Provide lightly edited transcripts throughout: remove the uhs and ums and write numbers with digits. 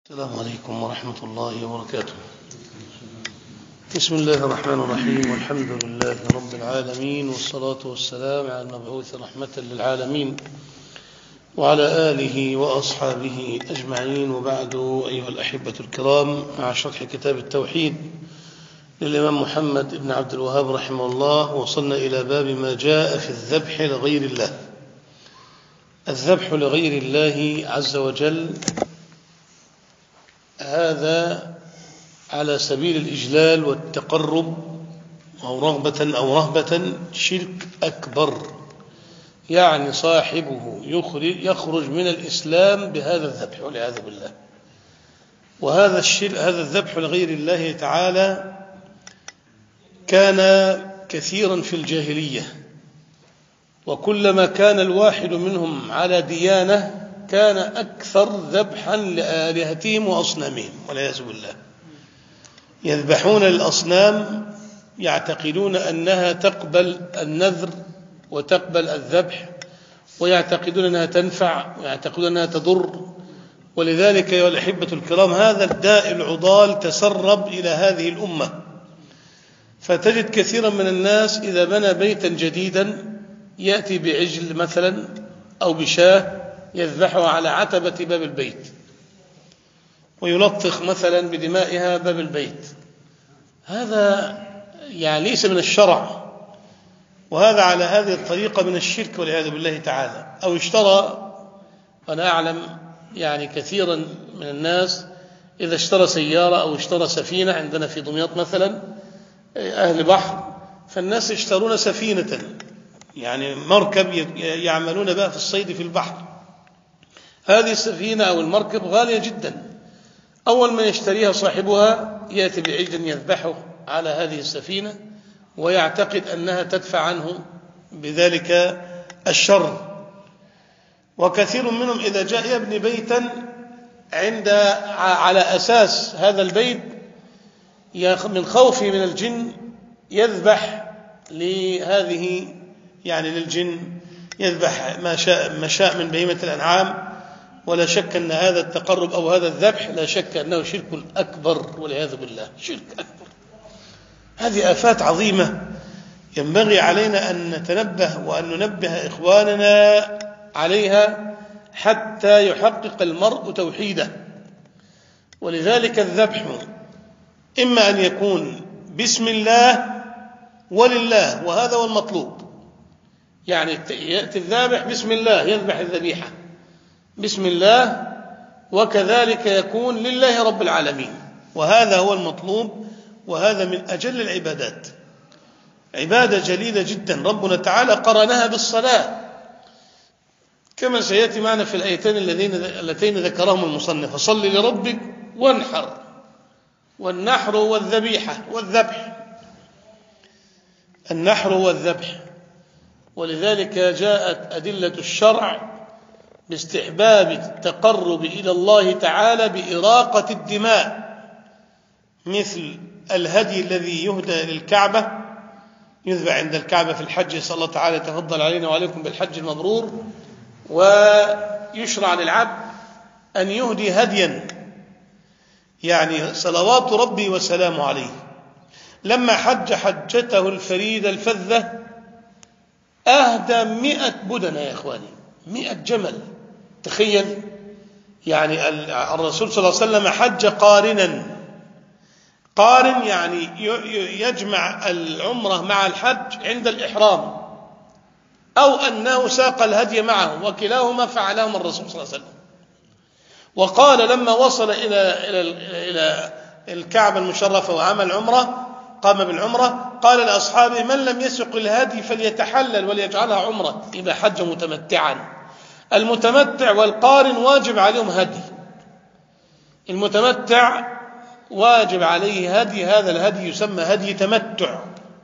السلام عليكم ورحمة الله وبركاته. بسم الله الرحمن الرحيم، والحمد لله رب العالمين، والصلاة والسلام على المبعوث رحمة للعالمين وعلى آله وأصحابه أجمعين، وبعد. أيها الأحبة الكرام، مع شرح كتاب التوحيد للإمام محمد بن عبد الوهاب رحمه الله، وصلنا إلى باب ما جاء في الذبح لغير الله. الذبح لغير الله عز وجل هذا على سبيل الإجلال والتقرب أو رغبة أو رهبة شرك أكبر، يعني صاحبه يخرج من الإسلام بهذا الذبح والعياذ بالله. وهذا هذا الذبح لغير الله تعالى كان كثيرا في الجاهلية، وكلما كان الواحد منهم على ديانة كان أكثر ذبحا لآلهتهم وأصنامهم والعياذ بالله. يذبحون للأصنام يعتقدون أنها تقبل النذر وتقبل الذبح، ويعتقدون أنها تنفع ويعتقدون أنها تضر. ولذلك يا الأحبة الكرام، هذا الداء العضال تسرب إلى هذه الأمة، فتجد كثيرا من الناس إذا بنى بيتا جديدا يأتي بعجل مثلا أو بشاه يذبحها على عتبة باب البيت، ويلطخ مثلا بدمائها باب البيت. هذا يعني ليس من الشرع، وهذا على هذه الطريقة من الشرك والعياذ بالله تعالى. أو اشترى، وأنا أعلم يعني كثيرا من الناس إذا اشترى سيارة أو اشترى سفينة، عندنا في دمياط مثلا أهل بحر، فالناس يشترون سفينة، يعني مركب يعملون بها في الصيد في البحر. هذه السفينة أو المركب غالية جدا، أول ما يشتريها صاحبها يأتي بعجل يذبحه على هذه السفينة، ويعتقد أنها تدفع عنه بذلك الشر. وكثير منهم إذا جاء يبني بيتا على أساس هذا البيت من خوفه من الجن يذبح لهذه، يعني للجن يذبح ما شاء من بهيمة الأنعام. ولا شك أن هذا التقرب أو هذا الذبح لا شك أنه شرك أكبر والعياذ بالله، شرك أكبر. هذه آفات عظيمة ينبغي علينا أن نتنبه وأن ننبه إخواننا عليها حتى يحقق المرء توحيده. ولذلك الذبح إما أن يكون بسم الله ولله، وهذا هو المطلوب. يعني يأتي الذابح بسم الله، يذبح الذبيحة بسم الله، وكذلك يكون لله رب العالمين، وهذا هو المطلوب. وهذا من أجل العبادات، عبادة جليلة جدا ربنا تعالى قرنها بالصلاة، كما سيأتي معنا في الآيتين اللتين ذكرهم المصنف: فصل لربك وانحر. والنحر والذبيحة والذبح، النحر والذبح. ولذلك جاءت أدلة الشرع باستحباب التقرب إلى الله تعالى بإراقة الدماء، مثل الهدي الذي يهدى للكعبة، يذبح عند الكعبة في الحج. صلى الله تعالى تفضل علينا وعليكم بالحج المبرور. ويشرع للعبد أن يهدي هديا، يعني صلوات ربي وسلامه عليه. لما حج حجته الفريدة الفذة أهدى 100 بدنة يا إخواني، 100 جمل. تخيل، يعني الرسول صلى الله عليه وسلم حج قارنا. قارن يعني يجمع العمرة مع الحج عند الإحرام، أو أنه ساق الهدي معه، وكلاهما فعلهما الرسول صلى الله عليه وسلم. وقال لما وصل إلى الكعبة المشرفة وعمل عمرة، قام بالعمرة، قال لأصحابه: من لم يسق الهدي فليتحلل وليجعلها عمرة، يبقى حج متمتعا. المتمتع والقارن واجب عليهم هدي. المتمتع واجب عليه هدي، هذا الهدي يسمى هدي تمتع،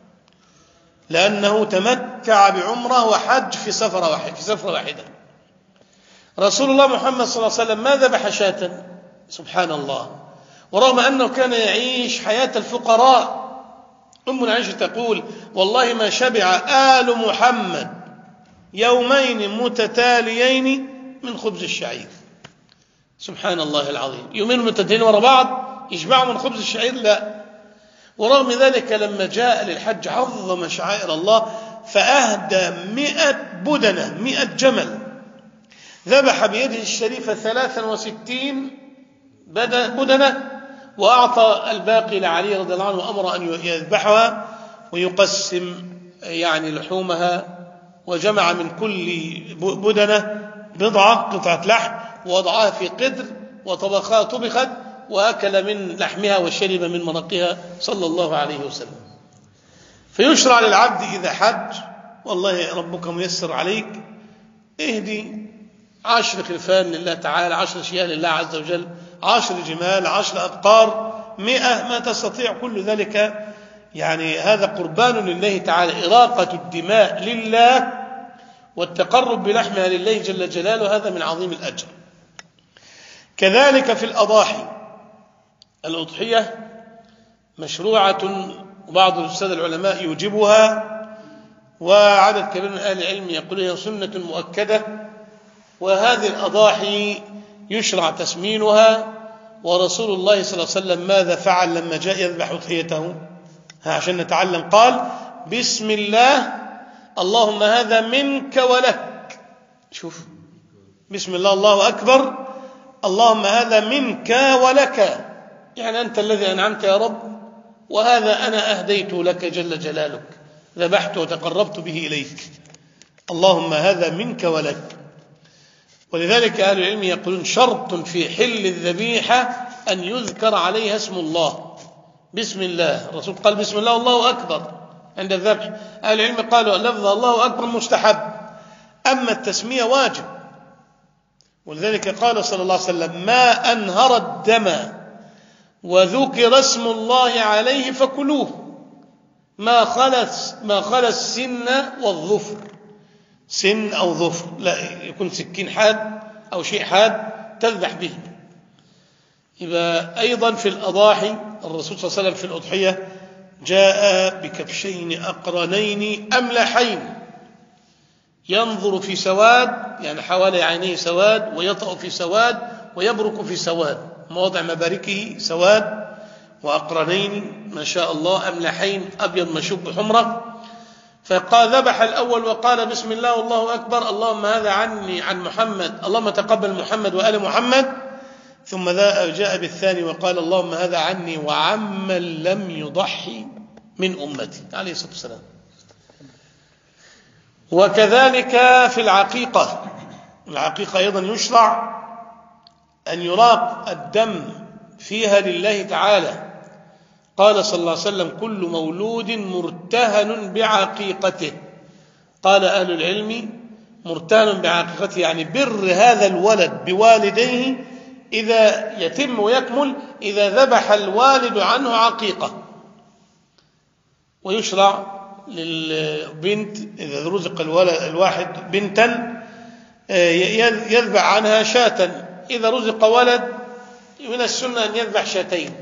لأنه تمتع بعمرة وحج في سفرة واحدة. رسول الله محمد صلى الله عليه وسلم ما ذبح شاة، سبحان الله، ورغم أنه كان يعيش حياة الفقراء. أمنا عائشة تقول: والله ما شبع آل محمد يومين متتاليين من خبز الشعير. سبحان الله العظيم، يومين متتاليين ورا بعض يشبعوا من خبز الشعير؟ لا. ورغم ذلك لما جاء للحج عظم شعائر الله، فأهدى 100 بدنة، 100 جمل، ذبح بيده الشريفة 63 بدنة، وأعطى الباقي لعلي رضي الله عنه وأمر أن يذبحها ويقسم يعني لحومها، وجمع من كل بدنة قطعة لحم، ووضعها في قدر وطبخها، طبخت، وأكل من لحمها وشرب من مرقها صلى الله عليه وسلم. فيشرع للعبد إذا حج، والله ربك ميسر عليك، اهدي 10 خرفان لله تعالى، 10 شياه لله عز وجل، 10 جمال، 10 أبقار، 100 ما تستطيع، كل ذلك يعني هذا قربان لله تعالى، إراقة الدماء لله والتقرب بلحمها لله جل جلاله، هذا من عظيم الأجر. كذلك في الأضاحي، الأضحية مشروعة، وبعض الأستاذ العلماء يوجبها، وعدد كبير من أهل العلم يقول هي سنة مؤكدة. وهذه الأضاحي يشرع تسمينها، ورسول الله صلى الله عليه وسلم ماذا فعل لما جاء يذبح أضحيته؟ عشان نتعلم، قال بسم الله اللهم هذا منك ولك. شوف، بسم الله، الله أكبر، اللهم هذا منك ولك، يعني أنت الذي أنعمت يا رب، وهذا أنا أهديته لك جل جلالك، ذبحت وتقربت به إليك، اللهم هذا منك ولك. ولذلك أهل العلم يقولون شرط في حل الذبيحة أن يذكر عليها اسم الله، بسم الله. الرسول قال بسم الله والله أكبر عند الذبح. أهل العلم قالوا لفظ الله أكبر مستحب، أما التسمية واجب. ولذلك قال صلى الله عليه وسلم ما أنهر الدم وذكر اسم الله عليه فكلوه، ما خلى السن والظفر، سن أو ظفر، لا يكون سكين حاد أو شيء حاد تذبح به. يبقى أيضا في الأضاحي الرسول صلى الله عليه وسلم في الأضحية جاء بكبشين أقرنين أملحين، ينظر في سواد، يعني حوالي عينيه سواد، ويطأ في سواد، ويبرك في سواد، مواضع مباركه سواد، وأقرنين ما شاء الله أملحين أبيض مشوب بحمرة. فقال ذبح الأول وقال بسم الله والله أكبر، اللهم هذا عني عن محمد، اللهم تقبل محمد وآل محمد. ثم جاء بالثاني وقال اللهم هذا عني وعمن لم يضحي من أمتي عليه الصلاة والسلام. وكذلك في العقيقة، العقيقة أيضا يشرع أن يراق الدم فيها لله تعالى. قال صلى الله عليه وسلم كل مولود مرتهن بعقيقته. قال أهل العلم مرتهن بعقيقته يعني بر هذا الولد بوالديه إذا يتم ويكمل إذا ذبح الوالد عنه عقيقة. ويشرع للبنت إذا رزق الواحد بنتا يذبح عنها شاة، إذا رزق ولد من السنة أن يذبح شاتين،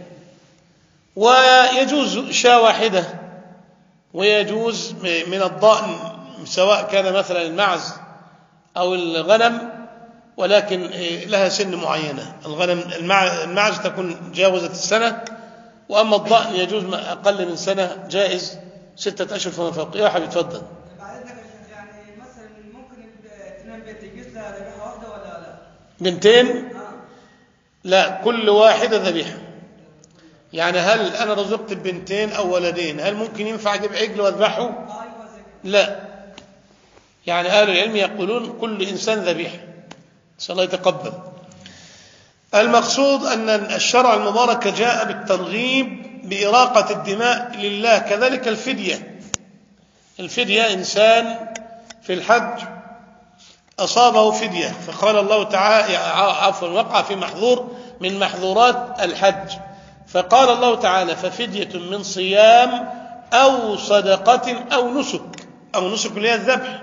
ويجوز شاة واحدة، ويجوز من الضأن سواء كان مثلا المعز أو الغنم، ولكن لها سن معينة. المعز تكون جاوزت السنة، وأما الضأن يجوز ما أقل من سنة، جائز 6 أشهر فما فوق. يا حبيبي تفضل. يعني مثلا ممكن اثنين بنت يجوز لها ذبيحة واحدة ولا لا؟ بنتين؟ لا، كل واحدة ذبيحة. يعني هل أنا رزقت بنتين أو ولدين، هل ممكن ينفع أجيب عجل وأذبحه؟ لا، يعني أهل العلم يقولون كل إنسان ذبيحة، نسأل الله يتقبل. المقصود أن الشرع المبارك جاء بالترغيب بإراقة الدماء لله. كذلك الفدية إنسان في الحج أصابه فدية، فقال الله تعالى وقع في محظور من محظورات الحج، فقال الله تعالى ففدية من صيام أو صدقة أو نسك اللي هي الذبح.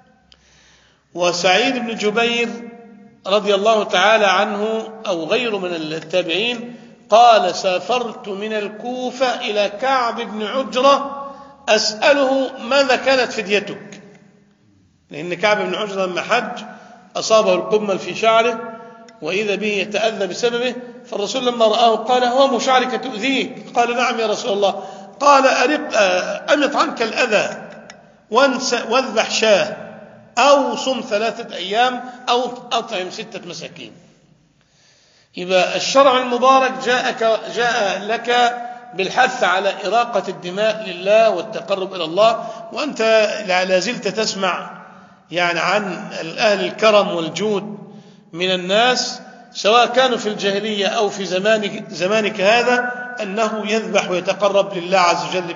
وسعيد بن جبير رضي الله تعالى عنه أو غيره من التابعين قال سافرت من الكوفة إلى كعب بن عجرة أسأله ماذا كانت فديتك، لأن كعب بن عجرة لما حج أصابه القمل في شعره وإذا به يتأذى بسببه. فالرسول لما رآه قال: هو شعرك تؤذيك؟ قال: نعم يا رسول الله. قال: أمط عنك الأذى واذبح شاه، أو صم 3 أيام، أو أطعم 6 مساكين. يبقى الشرع المبارك جاء لك بالحث على إراقة الدماء لله والتقرب إلى الله، وأنت لا زلت تسمع يعني عن أهل الكرم والجود من الناس، سواء كانوا في الجاهلية أو في زمانك هذا، أنه يذبح ويتقرب لله عز وجل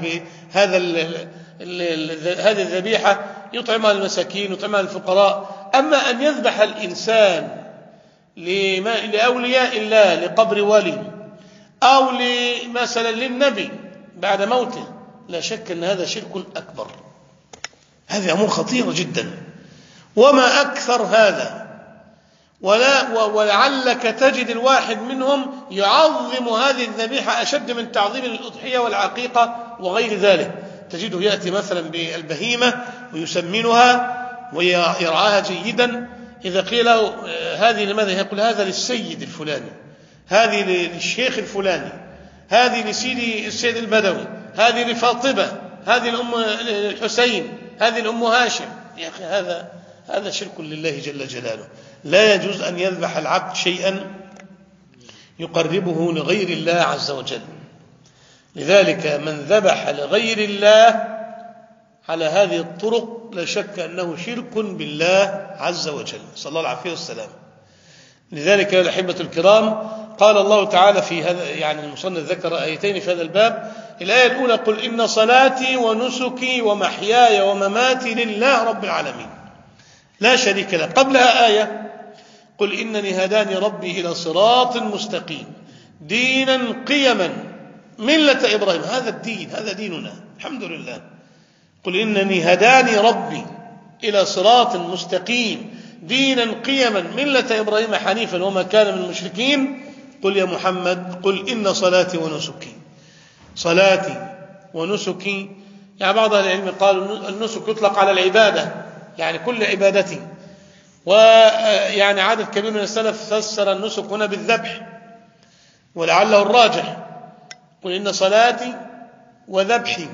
هذه الذبيحة، يطعمها المساكين ويطعمها الفقراء. أما أن يذبح الإنسان لأولياء الله، لقبر ولي، أو مثلا للنبي بعد موته، لا شك أن هذا شرك أكبر. هذه أمور خطيرة جدا، وما أكثر هذا. ولعلك تجد الواحد منهم يعظم هذه الذبيحة أشد من تعظيم الأضحية والعقيقة وغير ذلك. تجده يأتي مثلا بالبهيمة ويسمنها ويرعاها جيدا. إذا قيل له هذه لماذا؟ يقول: هذا للسيد الفلاني، هذه للشيخ الفلاني، هذه لسيدي السيد البدوي، هذه لفاطمة، هذه الأم الحسين، هذه الأم هاشم. يا أخي هذا شرك لله جل جلاله. لا يجوز أن يذبح العبد شيئا يقربه لغير الله عز وجل. لذلك من ذبح لغير الله على هذه الطرق لا شك أنه شرك بالله عز وجل، صلى الله العافية والسلام. لذلك يا الأحبة الكرام قال الله تعالى في هذا، يعني المصنف ذكر آيتين في هذا الباب. الآية الأولى: قل إن صلاتي ونسكي ومحياي ومماتي لله رب العالمين لا شريك له. قبلها آية: قل إنني هداني ربي إلى صراط مستقيم دينا قيما ملة إبراهيم. هذا الدين، هذا ديننا الحمد لله. قل إنني هداني ربي إلى صراط مستقيم دينا قيما ملة إبراهيم حنيفا وما كان من المشركين. قل يا محمد: قل إن صلاتي ونسكي. صلاتي ونسكي، يعني بعض أهل العلم قالوا النسك يطلق على العبادة، يعني كل عبادتي. ويعني عدد كبير من السلف فسر النسك هنا بالذبح، ولعله الراجح. قل إن صلاتي وذبحي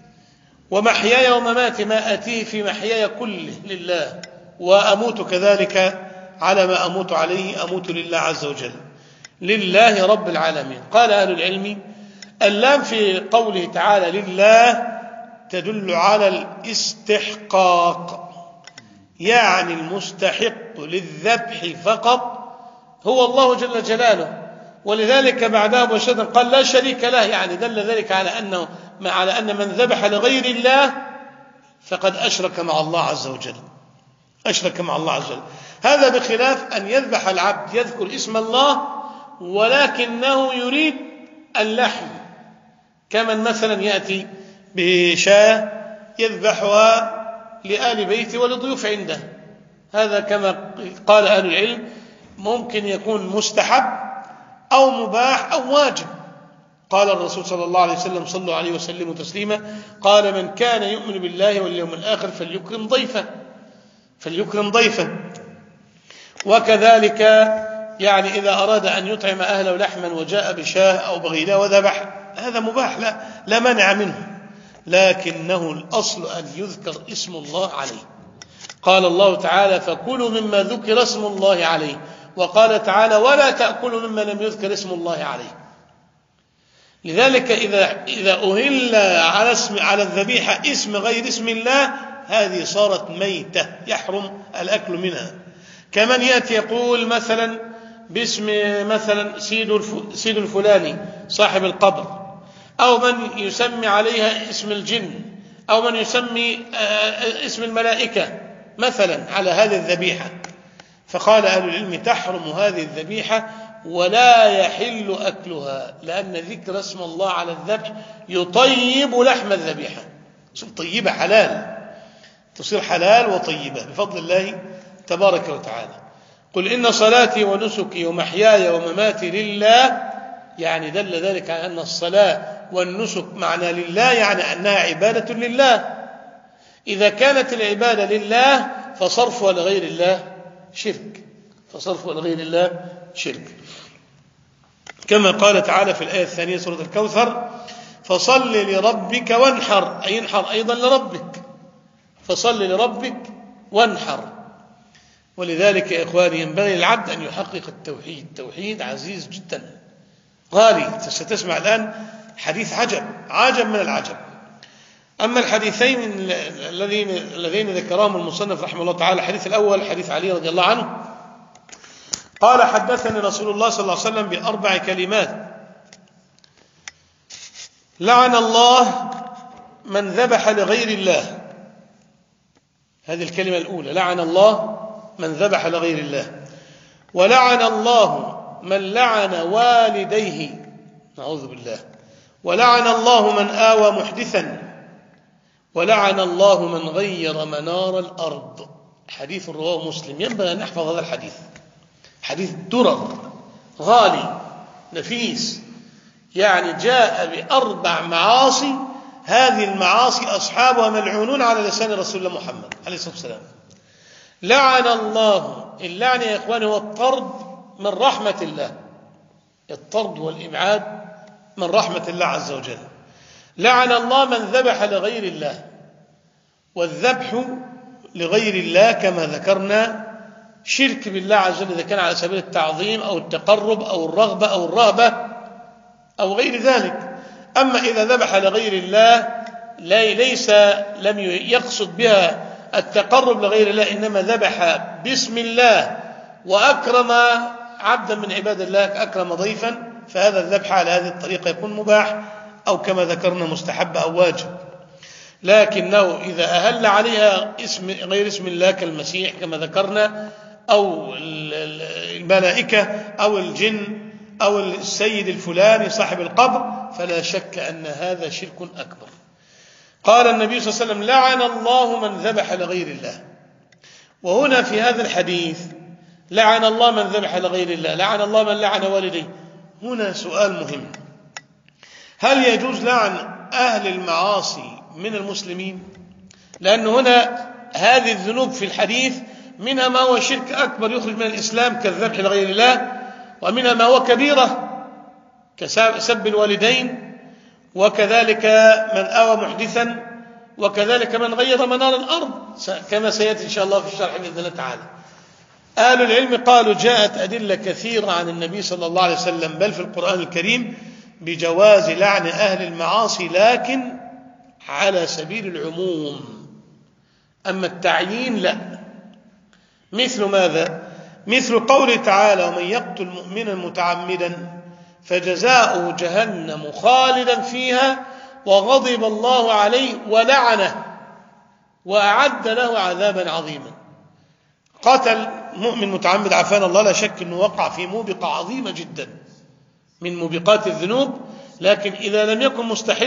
ومحياي ومماتي، ما أتيه في محياي كله لله، وأموت كذلك على ما أموت عليه، أموت لله عز وجل، لله رب العالمين. قال أهل العلم: اللام في قوله تعالى لله تدل على الاستحقاق، يعني المستحق للذبح فقط هو الله جل جلاله. ولذلك بعدها مباشرة قال لا شريك له، يعني دل ذلك على أن من ذبح لغير الله فقد أشرك مع الله عز وجل، أشرك مع الله عز وجل. هذا بخلاف أن يذبح العبد يذكر اسم الله ولكنه يريد اللحم، كمن مثلا يأتي بشاة يذبحها لآل بيته ولضيوف عنده. هذا كما قال أهل العلم ممكن يكون مستحب أو مباح أو واجب. قال الرسول صلى الله عليه وسلم: صلوا عليه وسلموا تسليما، قال: من كان يؤمن بالله واليوم الآخر فليكرم ضيفه. وكذلك يعني إذا أراد أن يطعم أهله لحما وجاء بشاه أو بغيلة وذبح، هذا مباح لا مانع منه، لكنه الأصل أن يذكر اسم الله عليه. قال الله تعالى: فكلوا مما ذكر اسم الله عليه. وقال تعالى: ولا تأكلوا مما لم يذكر اسم الله عليه. لذلك إذا أهل على الذبيحة اسم غير اسم الله، هذه صارت ميتة يحرم الأكل منها. كمن يأتي يقول مثلا باسم مثلا سيد الفلاني صاحب القبر، أو من يسمي عليها اسم الجن، أو من يسمي اسم الملائكة مثلا على هذه الذبيحة. فقال أهل العلم: تحرم هذه الذبيحة ولا يحل أكلها، لأن ذكر اسم الله على الذبح يطيب لحم الذبيحة، تصير طيبة حلال، تصير حلال وطيبة بفضل الله تبارك وتعالى. قل إن صلاتي ونسكي ومحياي ومماتي لله، يعني دل ذلك على أن الصلاة والنسك معنى لله، يعني أنها عبادة لله. إذا كانت العبادة لله فصرفها لغير الله شرك، فصرفه لغير الله شرك. كما قال تعالى في الآية الثانية سورة الكوثر: فصل لربك وانحر، أي انحر أيضا لربك، فصل لربك وانحر. ولذلك يا إخواني ينبغي للعبد أن يحقق التوحيد. التوحيد عزيز جدا غالي. ستسمع الآن حديث عجب من العجب. أما الحديثين الذين ذكرهم المصنف رحمه الله تعالى، الحديث الأول حديث علي رضي الله عنه قال: حدثني رسول الله صلى الله عليه وسلم بأربع كلمات: لعن الله من ذبح لغير الله. هذه الكلمة الأولى: لعن الله من ذبح لغير الله. ولعن الله من لعن والديه، نعوذ بالله. ولعن الله من آوى محدثا. ولعن الله من غير منار الأرض. حديث رواه مسلم. ينبغي أن نحفظ هذا الحديث، حديث درر غالي نفيس، يعني جاء بأربع معاصي، هذه المعاصي أصحابها ملعونون على لسان رسول الله محمد عليه الصلاة والسلام. لعن الله، اللعن يا إخواني هو الطرد من رحمة الله، الطرد والإبعاد من رحمة الله عز وجل. لعن الله من ذبح لغير الله. والذبح لغير الله كما ذكرنا شرك بالله عز وجل، إذا كان على سبيل التعظيم أو التقرب أو الرغبة أو الرهبة أو غير ذلك. أما إذا ذبح لغير الله لم يقصد بها التقرب لغير الله، إنما ذبح باسم الله وأكرم عبدا من عباد الله، أكرم ضيفا، فهذا الذبح على هذه الطريقة يكون مباح أو كما ذكرنا مستحب أو واجب. لكنه إذا أهل عليها غير اسم الله كالمسيح كما ذكرنا، أو الملائكة أو الجن أو السيد الفلاني صاحب القبر، فلا شك أن هذا شرك أكبر. قال النبي صلى الله عليه وسلم: لعن الله من ذبح لغير الله. وهنا في هذا الحديث لعن الله من ذبح لغير الله، لعن الله من لعن والديه. هنا سؤال مهم: هل يجوز لعن أهل المعاصي من المسلمين؟ لأن هنا هذه الذنوب في الحديث منها ما هو شرك أكبر يخرج من الإسلام كالذبح لغير الله، ومنها ما هو كبيرة كسب الوالدين، وكذلك من آوى محدثا، وكذلك من غير منار الأرض كما سيأتي إن شاء الله في الشرح بإذن الله تعالى. أهل العلم قالوا جاءت أدلة كثيرة عن النبي صلى الله عليه وسلم بل في القرآن الكريم بجواز لعن أهل المعاصي، لكن على سبيل العموم. أما التعيين لا. مثل ماذا؟ مثل قوله تعالى: ومن يقتل مؤمنا متعمدا فجزاؤه جهنم خالدا فيها وغضب الله عليه ولعنه وأعد له عذابا عظيما. قتل مؤمن متعمد عافانا الله، لا شك أنه وقع في موبقة عظيمة جدا من موبقات الذنوب، لكن إذا لم يكن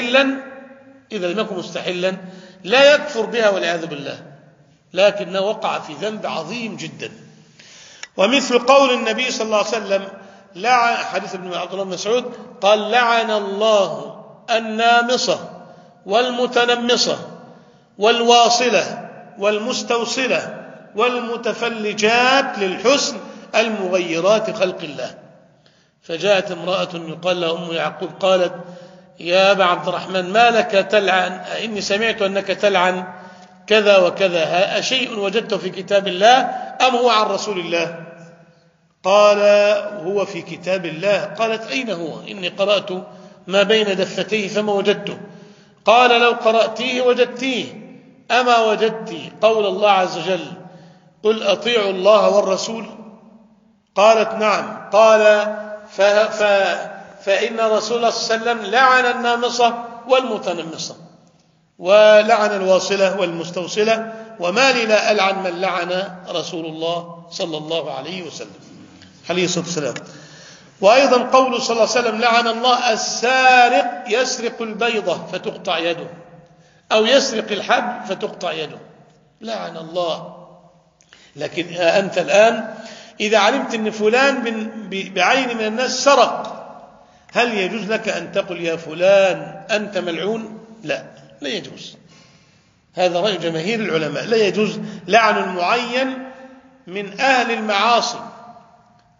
مستحلا لا يكفر بها والعياذ بالله، لكنه وقع في ذنب عظيم جدا. ومثل قول النبي صلى الله عليه وسلم حديث ابن عبد الله بن مسعود قال: لعن الله النامصة والمتنمصة والواصلة والمستوصلة والمتفلجات للحسن المغيرات خلق الله. فجاءت امرأة يقال لها أم يعقوب قالت: يا أبا عبد الرحمن ما لك تلعن؟ إني سمعت أنك تلعن كذا وكذا، أشيء وجدته في كتاب الله أم هو عن رسول الله؟ قال: هو في كتاب الله. قالت: أين هو؟ إني قرأت ما بين دفتيه فما وجدته. قال: لو قرأتيه وجدتيه. أما وجدت قول الله عز وجل: قل أطيعوا الله والرسول؟ قالت: نعم. قال: فإن رسول الله صلى الله عليه وسلم لعن النامصة والمتنمصة ولعن الواصلة والمستوصلة، وما لي لا ألعن من لعن رسول الله صلى الله عليه وسلم عليه الصلاة والسلام. وأيضا قوله صلى الله عليه وسلم: لعن الله السارق يسرق البيضة فتقطع يده، أو يسرق الحبل فتقطع يده. لعن الله. لكن أنت الآن إذا علمت أن فلان بعين من الناس سرق، هل يجوز لك أن تقول يا فلان أنت ملعون؟ لا يجوز. هذا رأي جماهير العلماء، لا يجوز لعن المعين من أهل المعاصي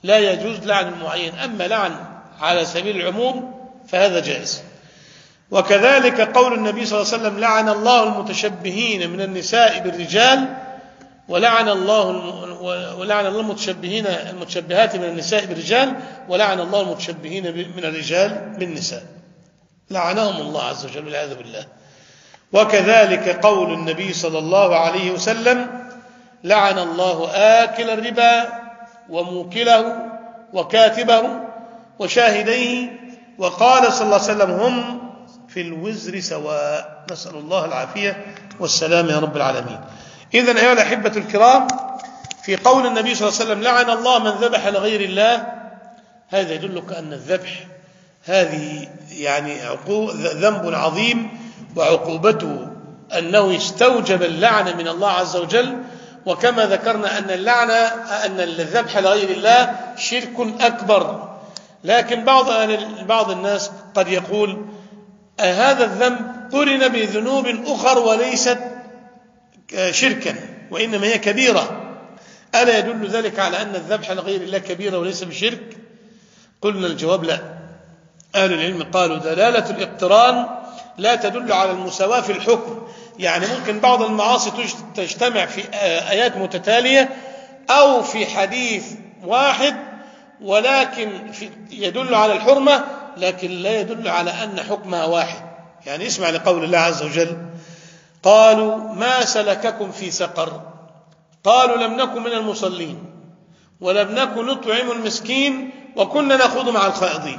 لا يجوز لعن المعين، أما لعن على سبيل العموم فهذا جائز. وكذلك قول النبي صلى الله عليه وسلم لعن الله المتشبهين من النساء بالرجال ولعن الله المتشبهات من النساء بالرجال ولعن الله المتشبهين من الرجال بالنساء، لعنهم الله عز وجل والعياذ بالله. وكذلك قول النبي صلى الله عليه وسلم لعن الله آكل الربا وموكله وكاتبه وشاهديه، وقال صلى الله عليه وسلم هم في الوزر سواء. نسأل الله العافية والسلام يا رب العالمين. إذن أيها الأحبة الكرام، في قول النبي صلى الله عليه وسلم لعن الله من ذبح لغير الله، هذا يدلك أن الذبح هذه يعني ذنب عظيم، وعقوبته أنه استوجب اللعنة من الله عز وجل. وكما ذكرنا أن الذبح لغير الله شرك أكبر. لكن بعض الناس قد يقول هذا الذنب قرن بذنوب أخر وليست شركا وإنما هي كبيرة، ألا يدل ذلك على أن الذبح لغير الله كبيرة وليس بشرك؟ قلنا الجواب لا. أهل العلم قالوا دلالة الاقتران لا تدل على المساواة في الحكم، يعني ممكن بعض المعاصي تجتمع في آيات متتالية أو في حديث واحد، ولكن يدل على الحرمة لكن لا يدل على أن حكمها واحد. يعني اسمع لقول الله عز وجل قالوا ما سلككم في سقر قالوا لم نكن من المصلين ولم نكن نطعم المسكين وكنا نخوض مع الخائضين.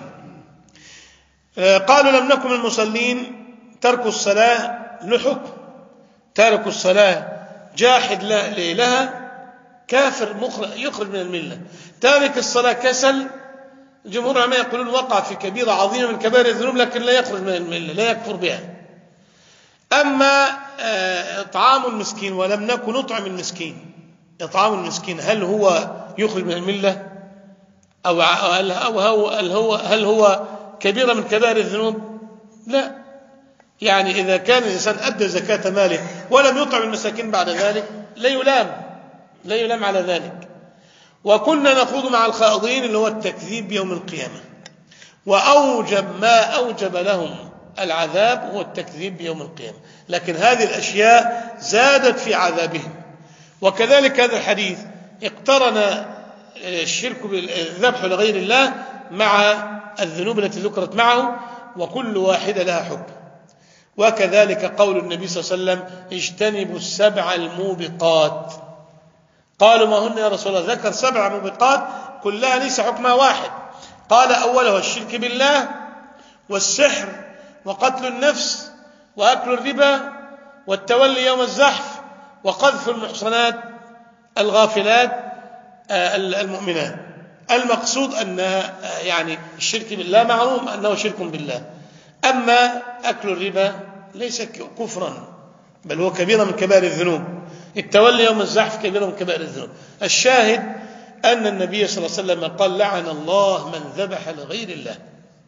قالوا لم نكن من المصلين، ترك الصلاة له حكم، تارك الصلاة جاحد لها كافر يخرج من الملة. تارك الصلاة كسل، جمهور العلماء يقولون وقع في كبيرة عظيمة من كبائر الذنوب لكن لا يخرج من الملة، لا يكفر بها. أما إطعام المسكين ولم نكن نطعم المسكين، إطعام المسكين هل هو يخرج من الملة أو هل هو كبيرة من كبائر الذنوب؟ لا. يعني إذا كان الإنسان أدى زكاة ماله ولم يطعم المساكين بعد ذلك لا يلام على ذلك. وكنا نخوض مع الخائضين اللي هو التكذيب بيوم القيامة، وأوجب ما أوجب لهم العذاب هو التكذيب بيوم القيامة، لكن هذه الأشياء زادت في عذابهم. وكذلك هذا الحديث اقترن الشرك بالذبح لغير الله مع الذنوب التي ذكرت معه، وكل واحدة لها حكم. وكذلك قول النبي صلى الله عليه وسلم اجتنبوا السبع الموبقات. قالوا ما هن يا رسول الله؟ ذكر 7 موبقات كلها ليس حكمها واحد. قال أولها الشرك بالله والسحر وقتل النفس وأكل الربا والتولي يوم الزحف وقذف المحصنات الغافلات المؤمنات. المقصود أن يعني الشرك بالله معلوم أنه شرك بالله، أما أكل الربا ليس كفرا بل هو كبيرة من كبائر الذنوب، التولي يوم الزحف كبيرة من كبائر الذنوب. الشاهد أن النبي صلى الله عليه وسلم قال لعن الله من ذبح لغير الله،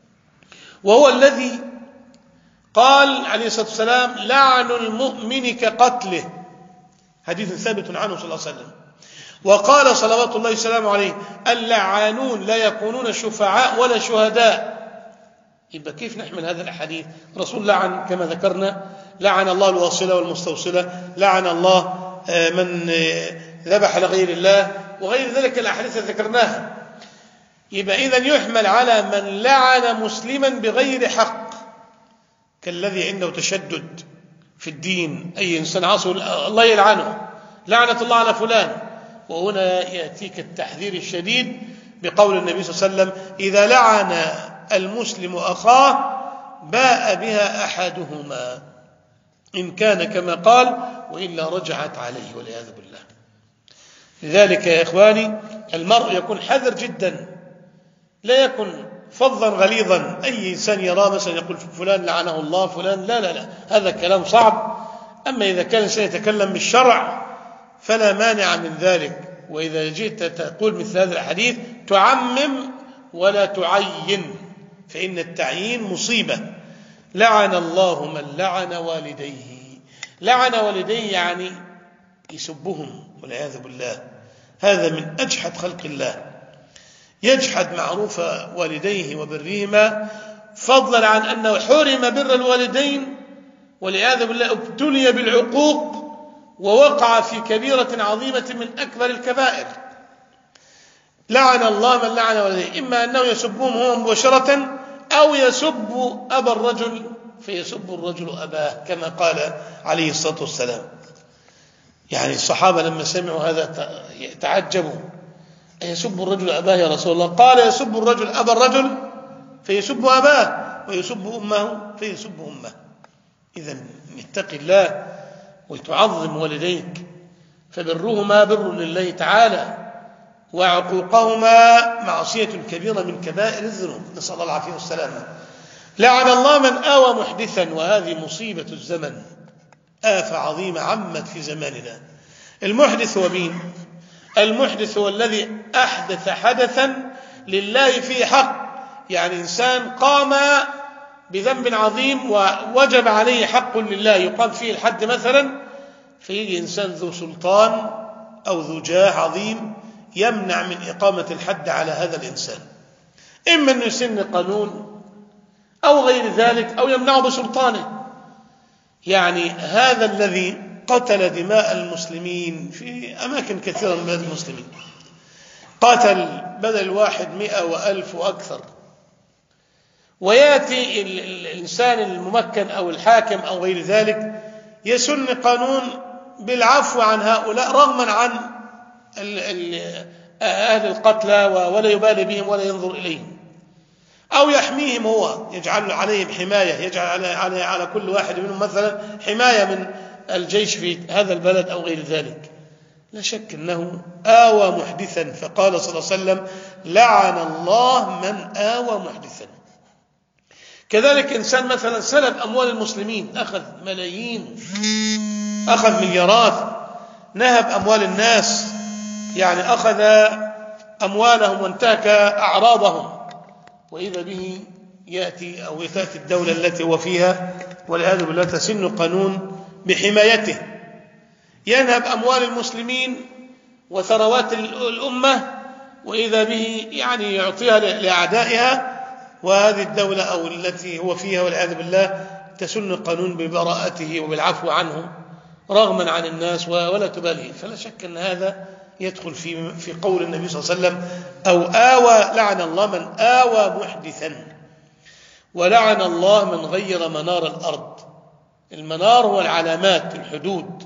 وهو الذي قال عليه الصلاة والسلام لعن المؤمن كقتله، حديث ثابت عنه صلى الله عليه وسلم. وقال صلوات الله وسلامه عليه اللعانون لا يكونون شفعاء ولا شهداء. يبقى كيف نحمل هذا الحديث؟ رسول لعن كما ذكرنا، لعن الله الواصلة والمستوصلة، لعن الله من ذبح لغير الله، وغير ذلك الأحاديث التي ذكرناها. يبقى إذن يحمل على من لعن مسلما بغير حق، كالذي عنده تشدد في الدين، أي إنسان عاصي الله يلعنه، لعنة الله على فلان. وهنا يأتيك التحذير الشديد بقول النبي صلى الله عليه وسلم إذا لعن المسلم أخاه باء بها أحدهما إن كان كما قال وإلا رجعت عليه والعياذ بالله. لذلك يا إخواني المرء يكون حذر جدا، لا يكن فظا غليظا. أي إنسان يرى مثلا يقول فلان لعنه الله فلان، لا لا لا، هذا كلام صعب. أما إذا كان الإنسان يتكلم بالشرع فلا مانع من ذلك. وإذا جئت تقول مثل هذا الحديث تعمم ولا تعين، فإن التعيين مصيبة. لعن الله من لعن والديه. لعن والديه يعني يسبهم والعياذ بالله، هذا من أجحد خلق الله. يجحد معروف والديه وبرهما، فضلا عن أنه حرم بر الوالدين والعياذ بالله ابتلي بالعقوق ووقع في كبيرة عظيمة من أكبر الكبائر. لعن الله من لعن والديه، إما أنه يسبهم هو مباشرة أو يسب أبا الرجل فيسب الرجل أباه كما قال عليه الصلاة والسلام. يعني الصحابة لما سمعوا هذا تعجبوا، أيسب الرجل أباه يا رسول الله؟ قال يسب الرجل أبا الرجل فيسب أباه ويسب أمه فيسب أمه. إذن اتق الله وتعظم والديك، فبرهما بر لله تعالى وعقوقهما معصية كبيرة من كبائر الذنوب، نسأل الله العافية والسلامة. لعن الله من آوى محدثا، وهذه مصيبة الزمن، آفة عظيمة عمت في زماننا. المحدث هو مين؟ المحدث هو الذي أحدث حدثا لله فيه حق، يعني إنسان قام بذنب عظيم ووجب عليه حق لله يقام فيه الحد مثلا، فيجي إنسان ذو سلطان أو ذو جاه عظيم يمنع من إقامة الحد على هذا الإنسان، إما أن يسن قانون أو غير ذلك أو يمنعه بسلطانه. يعني هذا الذي قتل دماء المسلمين في أماكن كثيرة من بلاد المسلمين، قتل بدل 100 و1000 وأكثر، ويأتي الإنسان الممكن أو الحاكم أو غير ذلك يسن قانون بالعفو عن هؤلاء رغما عن أهل القتلى ولا يبالي بهم ولا ينظر إليهم، أو يحميهم هو، يجعل عليهم حماية، يجعل على كل واحد منهم مثلا حماية من الجيش في هذا البلد أو غير ذلك. لا شك أنه آوى محدثا، فقال صلى الله عليه وسلم لعن الله من آوى محدثا. كذلك إنسان مثلا سلب أموال المسلمين، أخذ ملايين، أخذ مليارات، نهب أموال الناس، يعني أخذ أموالهم وانتهك أعراضهم، وإذا به يأتي أو تأتي الدولة التي هو فيها والعياذ بالله تسن قانون بحمايته، ينهب أموال المسلمين وثروات الأمة، وإذا به يعني يعطيها لأعدائها، وهذه الدولة أو التي هو فيها والعياذ بالله تسن قانون ببراءته وبالعفو عنه رغما عن الناس ولا تبالي. فلا شك أن هذا يدخل في قول النبي صلى الله عليه وسلم أو آوى، لعن الله من آوى محدثا، ولعن الله من غير منار الأرض. المنار هو العلامات، الحدود،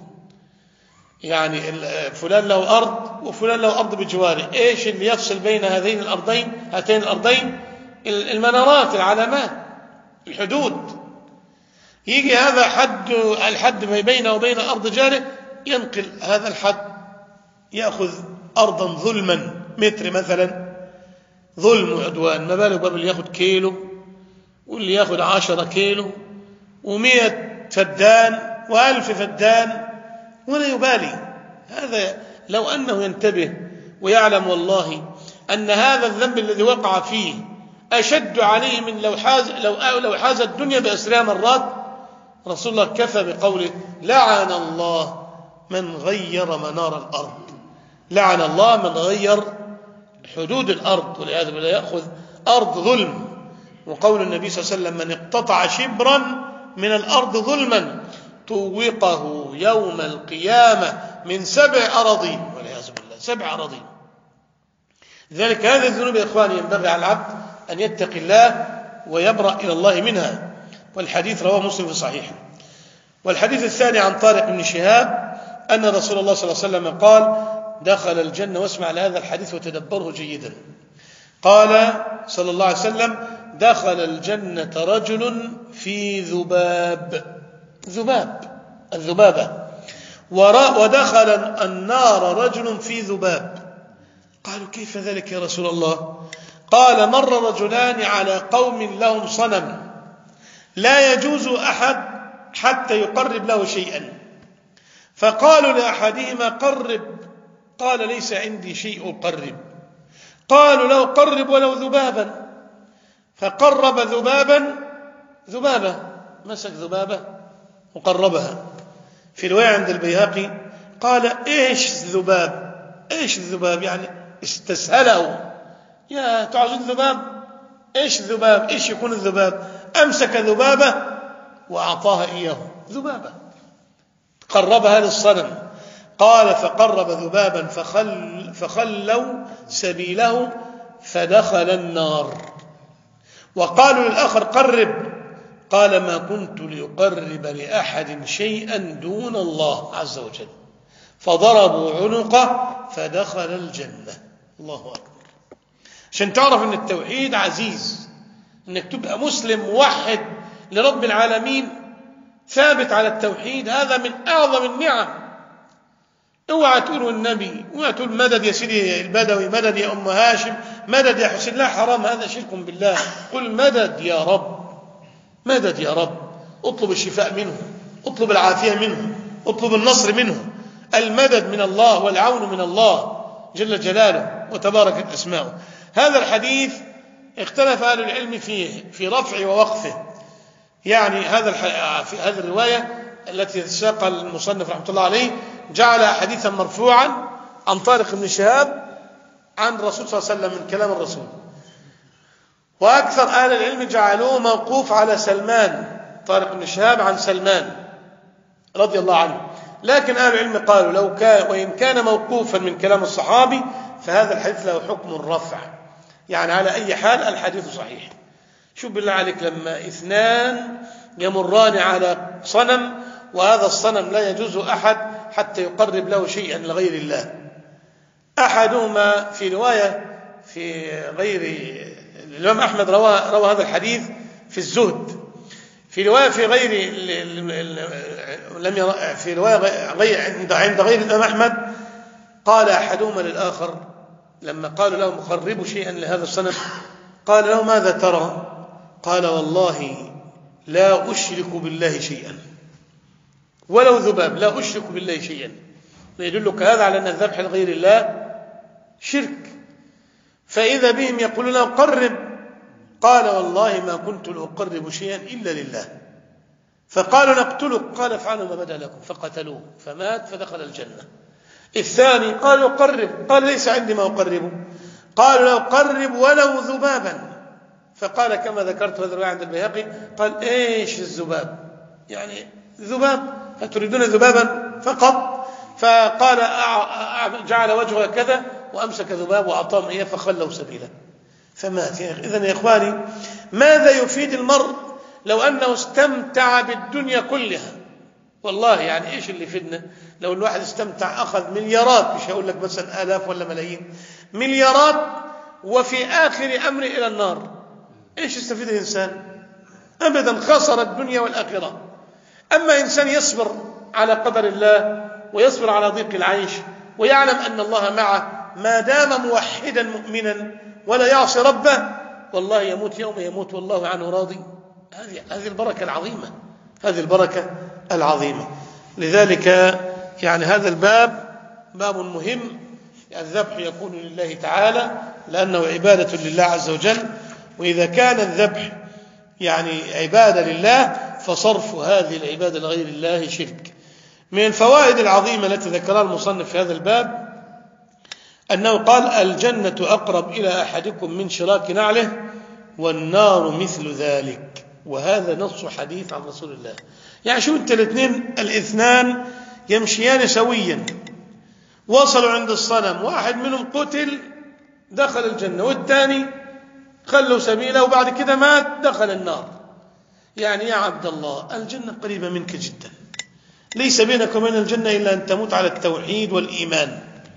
يعني فلان له أرض وفلان له أرض بجواره، إيش اللي يفصل بين هاتين الأرضين؟ المنارات، العلامات، الحدود. يجي هذا الحد بينه وبين أرض جاره، ينقل هذا الحد، يأخذ أرضا ظلما متر مثلا، ظلم وعدوان، ما بالك قبل يأخذ كيلو واللي يأخذ 10 كيلو و100 فدان و1000 فدان ولا يبالي. هذا لو أنه ينتبه ويعلم والله أن هذا الذنب الذي وقع فيه أشد عليه من لو حاز الدنيا بأسرها مرات. رسول الله كفى بقوله لعن الله من غير منار الأرض، لعن الله من غير حدود الأرض والعياذ بالله، يأخذ أرض ظلم. وقول النبي صلى الله عليه وسلم من اقتطع شبرا من الأرض ظلما طوقه يوم القيامة من 7 أراضين والعياذ بالله، 7 أراضين. لذلك هذه الذنوب يا إخواني ينبغي على العبد أن يتقي الله ويبرأ إلى الله منها، والحديث رواه مسلم في صحيحه. والحديث الثاني عن طارق بن شهاب أن رسول الله صلى الله عليه وسلم قال دخل الجنة، واسمع لهذا الحديث وتدبره جيدا، قال صلى الله عليه وسلم دخل الجنة رجل في الذبابة، ودخل النار رجل في ذباب. قالوا كيف ذلك يا رسول الله؟ قال مر رجلان على قوم لهم صنم لا يجوز أحد حتى يقرب له شيئا، فقالوا لأحدهما قرب، قال ليس عندي شيء أقرب. قالوا له قرب ولو ذبابا، فقرب ذبابة، مسك ذبابة وقربها. في رواية عند البيهقي قال ايش الذباب؟ يعني استسهله، يا تعوزون ذباب؟ إيش الذباب؟ إيش يكون الذباب؟ أمسك ذبابة وأعطاها إياه، ذبابة قربها للصنم. قال فقرب ذبابا فخلوا سبيله فدخل النار. وقالوا للآخر قرب، قال ما كنت لأقرب لأحد شيئا دون الله عز وجل، فضربوا عنقه فدخل الجنة. الله أكبر. عشان تعرف أن التوحيد عزيز، أنك تبقى مسلم موحد لرب العالمين ثابت على التوحيد، هذا من أعظم النعم. اوعى تقول النبي، اوعى تقول مدد يا سيدي البدوي، مدد يا أم هاشم، مدد يا حسين، لا حرام، هذا شرك بالله. قل مدد يا رب، مدد يا رب، اطلب الشفاء منه، اطلب العافية منه، اطلب النصر منه. المدد من الله والعون من الله جل جلاله وتباركت أسماؤه. هذا الحديث اختلف أهل العلم فيه في رفعه ووقفه. يعني في هذه الرواية التي ساق المصنف رحمة الله عليه جعل حديثا مرفوعا عن طارق بن شهاب عن الرسول صلى الله عليه وسلم من كلام الرسول، وأكثر أهل العلم جعلوه موقوف على سلمان، طارق بن شهاب عن سلمان رضي الله عنه. لكن أهل العلم قالوا لو كان وإن كان موقوفا من كلام الصحابي فهذا الحديث له حكم الرفع، يعني على أي حال الحديث صحيح. شوف بالله عليك لما اثنان يمران على صنم وهذا الصنم لا يجوز أحد حتى يقرب له شيئا لغير الله، أحدهما في رواية في غير الإمام أحمد روى هذا الحديث في الزهد، في رواية في غير في رواية عند غير الإمام أحمد قال أحدهما للآخر لما قالوا له مقرب شيئا لهذا الصنم قال له ماذا ترى؟ قال والله لا أشرك بالله شيئا ولو ذباب، لا أشرك بالله شيئا. ويدلك هذا على أن الذبح لغير الله شرك. فإذا بهم يقولون له قرب، قال والله ما كنت لأقرب شيئا إلا لله. فقالوا نقتلك، قال افعلوا ما بدا لكم، فقتلوه فمات فدخل الجنة. الثاني قالوا قرب، قال ليس عندي ما أقربه، قالوا له قرب ولو ذبابا، فقال كما ذكرت هذا الرواية عند البيهقي قال ايش الذباب؟ يعني ذباب فتريدون ذبابا فقط؟ فقال جعل وجهه كذا وأمسك ذباب وأعطاهم إياه فخلوا سبيله فمات. إذن يا إخواني ماذا يفيد المرء لو أنه استمتع بالدنيا كلها؟ والله يعني إيش اللي يفيدنا لو الواحد استمتع أخذ مليارات، مش هقول لك مثلا آلاف ولا ملايين، مليارات وفي آخر أمره إلى النار، إيش يستفيد الإنسان؟ أبدا، خسر الدنيا والآخرة. أما إنسان يصبر على قدر الله ويصبر على ضيق العيش ويعلم أن الله معه ما دام موحدا مؤمنا ولا يعصي ربه، والله يموت يوم يموت والله عنه راضي. هذه البركة العظيمة، هذه البركة العظيمة. لذلك يعني هذا الباب باب مهم. الذبح يكون لله تعالى لأنه عبادة لله عز وجل، وإذا كان الذبح يعني عبادة لله فصرف هذه العبادة لغير الله شرك. من الفوائد العظيمة التي ذكرها المصنف في هذا الباب أنه قال الجنة أقرب إلى أحدكم من شراك نعله والنار مثل ذلك، وهذا نص حديث عن رسول الله. يعني شو انت الاثنان يمشيان سويا، وصلوا عند الصنم، واحد منهم قتل دخل الجنة والثاني خلوا سبيله وبعد كده مات دخل النار. يعني يا عبد الله الجنة قريبة منك جدا، ليس بينك وبين الجنة إلا أن تموت على التوحيد والإيمان،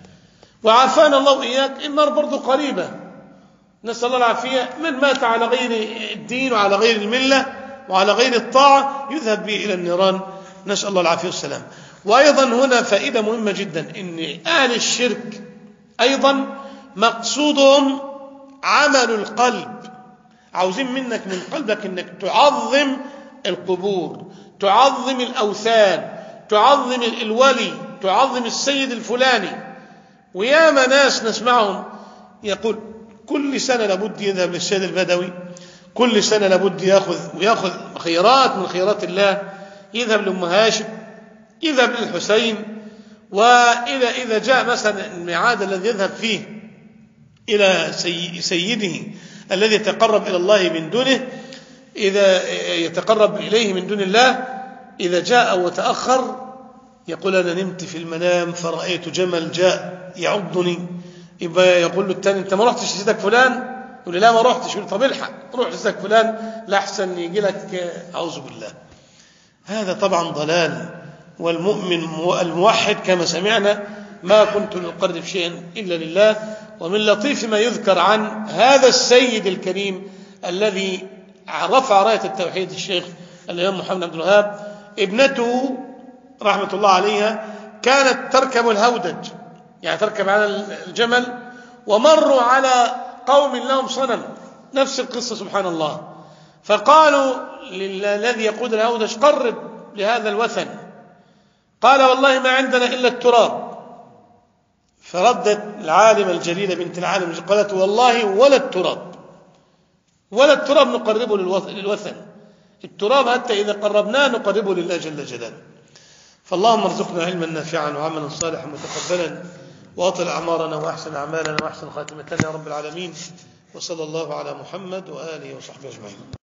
وعافانا الله إياك. النار برضو قريبة، نسأل الله العافية. من مات على غير الدين وعلى غير الملة وعلى غير الطاعة يذهب به إلى النيران، نسأل الله العافية والسلام. وأيضا هنا فائدة مهمة جدا، إن أهل الشرك أيضا مقصودهم عمل القلب، عاوزين منك من قلبك إنك تعظم القبور، تعظم الأوثان، تعظم الولي، تعظم السيد الفلاني. وياما ناس نسمعهم يقول كل سنة لابد يذهب للسيد البدوي، كل سنة لابد يأخذ خيرات من خيرات الله، يذهب لأم هاشم، يذهب للحسين. وإذا جاء مثلا الميعاد الذي يذهب فيه إلى سيده الذي يتقرب إلى الله من دونه، إذا يتقرب إليه من دون الله، إذا جاء وتأخر يقول أنا نمت في المنام فرأيت جمل جاء يعضني، يبقى يقول له الثاني أنت ما رحتش لسيدك فلان؟ يقول لا ما رحتش. يقول طب الحق روح لسيدك فلان لأحسن يجي لك أعوذ بالله. هذا طبعا ضلال. والمؤمن الموحد كما سمعنا ما كنت لأقرب شيئا إلا لله. ومن لطيف ما يذكر عن هذا السيد الكريم الذي رفع راية التوحيد الشيخ الإمام محمد عبد الوهاب، ابنته رحمة الله عليها كانت تركب الهودج، يعني تركب على الجمل، ومروا على قوم لهم صنم، نفس القصة سبحان الله، فقالوا للذي يقود الهودج قرب لهذا الوثن، قال والله ما عندنا إلا التراب. فردت العالمة الجليلة بنت العالم قالت والله ولا التراب، ولا التراب نقربه للوثن، التراب حتى إذا قربناه نقربه لله جل جلاله. فاللهم ارزقنا علما نافعا وعملا صالحا متقبلا، واطل أعمارنا وأحسن أعمالنا وأحسن خاتمتنا يا رب العالمين. وصلى الله على محمد وآله وصحبه أجمعين.